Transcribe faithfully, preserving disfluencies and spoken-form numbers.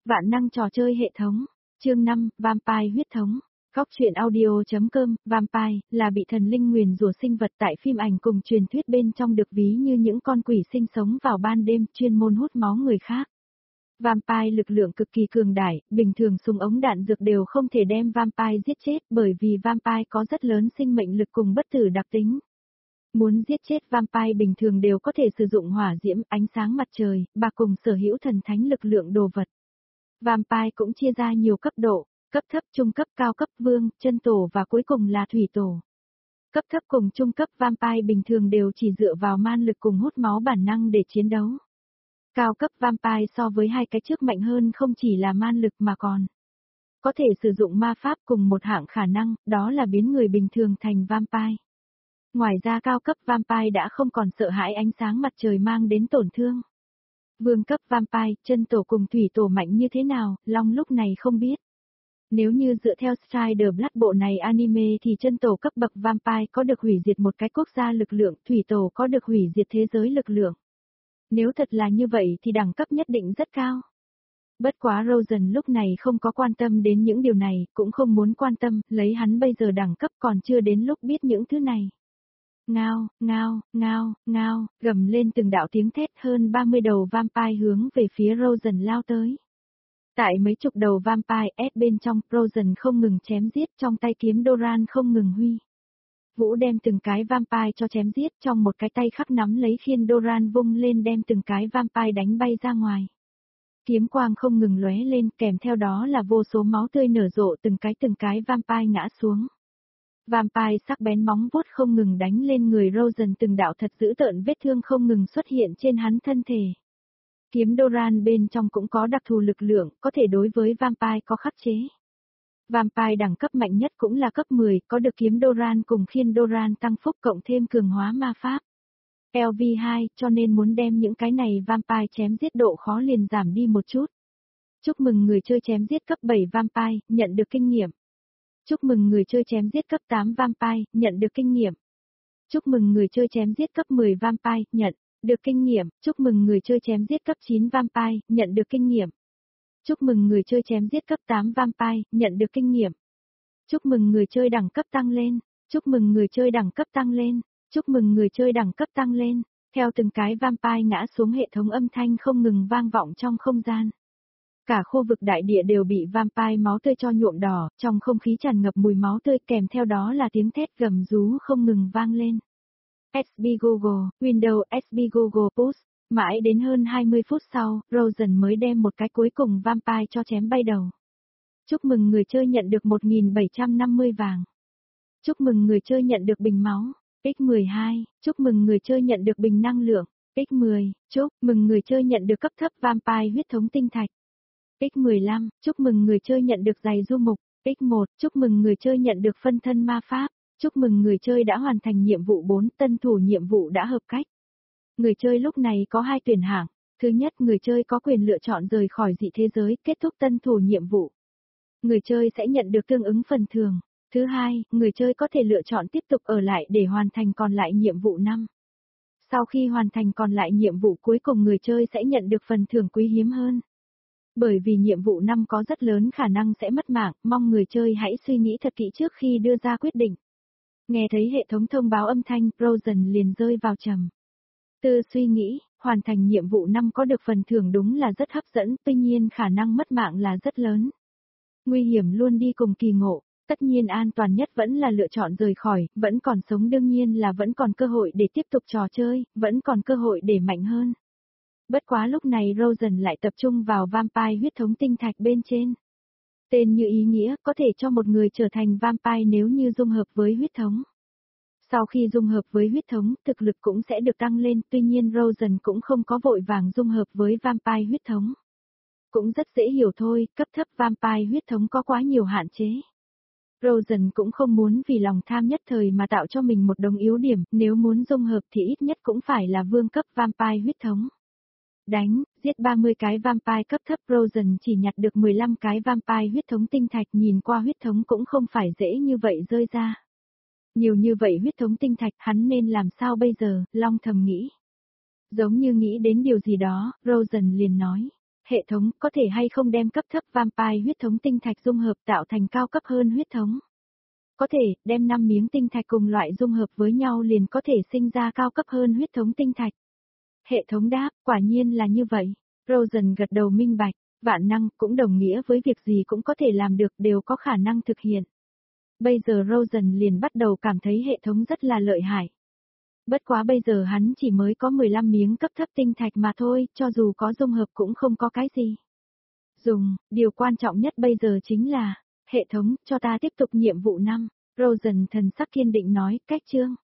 Vạn năng trò chơi hệ thống. Chương năm, Vampire huyết thống. Góc truyện audio.com, Vampire, là bị thần linh nguyền rủa sinh vật tại phim ảnh cùng truyền thuyết bên trong được ví như những con quỷ sinh sống vào ban đêm chuyên môn hút máu người khác. Vampire lực lượng cực kỳ cường đại, bình thường súng ống đạn dược đều không thể đem Vampire giết chết bởi vì Vampire có rất lớn sinh mệnh lực cùng bất tử đặc tính. Muốn giết chết Vampire bình thường đều có thể sử dụng hỏa diễm, ánh sáng mặt trời, bạc cùng sở hữu thần thánh lực lượng đồ vật. Vampire cũng chia ra nhiều cấp độ, cấp thấp, trung cấp, cao cấp, vương, chân tổ và cuối cùng là thủy tổ. Cấp thấp cùng trung cấp Vampire bình thường đều chỉ dựa vào man lực cùng hút máu bản năng để chiến đấu. Cao cấp Vampire so với hai cái trước mạnh hơn không chỉ là man lực mà còn có thể sử dụng ma pháp cùng một hạng khả năng, đó là biến người bình thường thành Vampire. Ngoài ra cao cấp Vampire đã không còn sợ hãi ánh sáng mặt trời mang đến tổn thương. Vương cấp Vampire, chân tổ cùng thủy tổ mạnh như thế nào, Long lúc này không biết. Nếu như dựa theo Strider Blood bộ này anime thì chân tổ cấp bậc Vampire có được hủy diệt một cái quốc gia lực lượng, thủy tổ có được hủy diệt thế giới lực lượng. Nếu thật là như vậy thì đẳng cấp nhất định rất cao. Bất quá Rosen lúc này không có quan tâm đến những điều này, cũng không muốn quan tâm, lấy hắn bây giờ đẳng cấp còn chưa đến lúc biết những thứ này. Ngao, ngao, ngao, ngao, gầm lên từng đạo tiếng thét, hơn ba mươi đầu Vampire hướng về phía Rosen lao tới. Tại mấy chục đầu Vampire S bên trong, Rosen không ngừng chém giết, trong tay kiếm Doran không ngừng huy. Vũ đem từng cái Vampire cho chém giết, trong một cái tay khắc nắm lấy khiên Doran vung lên đem từng cái Vampire đánh bay ra ngoài. Kiếm quang không ngừng lóe lên, kèm theo đó là vô số máu tươi nở rộ, từng cái từng cái Vampire ngã xuống. Vampire sắc bén móng vuốt không ngừng đánh lên người Rosen, từng đạo thật dữ tợn vết thương không ngừng xuất hiện trên hắn thân thể. Kiếm Doran bên trong cũng có đặc thù lực lượng, có thể đối với Vampire có khắc chế. Vampire đẳng cấp mạnh nhất cũng là cấp mười, có được kiếm Doran cùng khiên Doran tăng phúc cộng thêm cường hóa ma pháp. L V hai, cho nên muốn đem những cái này Vampire chém giết độ khó liền giảm đi một chút. Chúc mừng người chơi chém giết cấp bảy Vampire, nhận được kinh nghiệm. Chúc mừng người chơi chém giết cấp tám Vampire, nhận được kinh nghiệm. Chúc mừng người chơi chém giết cấp mười Vampire, nhận được kinh nghiệm. Chúc mừng người chơi chém giết cấp chín Vampire, nhận được kinh nghiệm. Chúc mừng người chơi chém giết cấp tám Vampire, nhận được kinh nghiệm. Chúc mừng người chơi đẳng cấp tăng lên. Chúc mừng người chơi đẳng cấp tăng lên. Chúc mừng người chơi đẳng cấp tăng lên. Theo từng cái Vampire ngã xuống, hệ thống âm thanh không ngừng vang vọng trong không gian. Cả khu vực đại địa đều bị Vampire máu tươi cho nhuộm đỏ, trong không khí tràn ngập mùi máu tươi, kèm theo đó là tiếng thét gầm rú không ngừng vang lên. ét bê Google, Windows ét bê Google Push, mãi đến hơn hai mươi phút sau, Rosen mới đem một cái cuối cùng Vampire cho chém bay đầu. Chúc mừng người chơi nhận được một nghìn bảy trăm năm mươi vàng. Chúc mừng người chơi nhận được bình máu. X mười hai, chúc mừng người chơi nhận được bình năng lượng. X mười, chúc mừng người chơi nhận được cấp thấp Vampire huyết thống tinh thạch. X mười lăm, chúc mừng người chơi nhận được giày du mục. X một, chúc mừng người chơi nhận được phân thân ma pháp. Chúc mừng người chơi đã hoàn thành nhiệm vụ bốn, tân thủ nhiệm vụ đã hợp cách. Người chơi lúc này có hai tuyển hạng. Thứ nhất, người chơi có quyền lựa chọn rời khỏi dị thế giới, kết thúc tân thủ nhiệm vụ. Người chơi sẽ nhận được tương ứng phần thưởng. Thứ hai, người chơi có thể lựa chọn tiếp tục ở lại để hoàn thành còn lại nhiệm vụ năm. Sau khi hoàn thành còn lại nhiệm vụ cuối cùng, người chơi sẽ nhận được phần thưởng quý hiếm hơn. Bởi vì nhiệm vụ năm có rất lớn khả năng sẽ mất mạng, mong người chơi hãy suy nghĩ thật kỹ trước khi đưa ra quyết định. Nghe thấy hệ thống thông báo âm thanh, Rosen liền rơi vào trầm tư suy nghĩ, hoàn thành nhiệm vụ năm có được phần thưởng đúng là rất hấp dẫn, tuy nhiên khả năng mất mạng là rất lớn. Nguy hiểm luôn đi cùng kỳ ngộ, tất nhiên an toàn nhất vẫn là lựa chọn rời khỏi, vẫn còn sống đương nhiên là vẫn còn cơ hội để tiếp tục trò chơi, vẫn còn cơ hội để mạnh hơn. Bất quá lúc này Rosen lại tập trung vào Vampire huyết thống tinh thạch bên trên. Tên như ý nghĩa, có thể cho một người trở thành Vampire nếu như dung hợp với huyết thống. Sau khi dung hợp với huyết thống, thực lực cũng sẽ được tăng lên, tuy nhiên Rosen cũng không có vội vàng dung hợp với Vampire huyết thống. Cũng rất dễ hiểu thôi, cấp thấp Vampire huyết thống có quá nhiều hạn chế. Rosen cũng không muốn vì lòng tham nhất thời mà tạo cho mình một đống yếu điểm, nếu muốn dung hợp thì ít nhất cũng phải là vương cấp Vampire huyết thống. Đánh, giết ba mươi cái Vampire cấp thấp, Rosen chỉ nhặt được mười lăm cái Vampire huyết thống tinh thạch, nhìn qua huyết thống cũng không phải dễ như vậy rơi ra. Nhiều như vậy huyết thống tinh thạch, hắn nên làm sao bây giờ, Long thầm nghĩ. Giống như nghĩ đến điều gì đó, Rosen liền nói. Hệ thống có thể hay không đem cấp thấp vampire huyết thống tinh thạch dung hợp tạo thành cao cấp hơn huyết thống. Có thể, đem năm miếng tinh thạch cùng loại dung hợp với nhau liền có thể sinh ra cao cấp hơn huyết thống tinh thạch. Hệ thống đáp, quả nhiên là như vậy. Rosen gật đầu minh bạch, vạn năng cũng đồng nghĩa với việc gì cũng có thể làm được đều có khả năng thực hiện. Bây giờ Rosen liền bắt đầu cảm thấy hệ thống rất là lợi hại. Bất quá bây giờ hắn chỉ mới có mười lăm miếng cấp thấp tinh thạch mà thôi, cho dù có dung hợp cũng không có cái gì. Dùng, điều quan trọng nhất bây giờ chính là, hệ thống, cho ta tiếp tục nhiệm vụ năm. Rosen thần sắc kiên định nói, cách chương.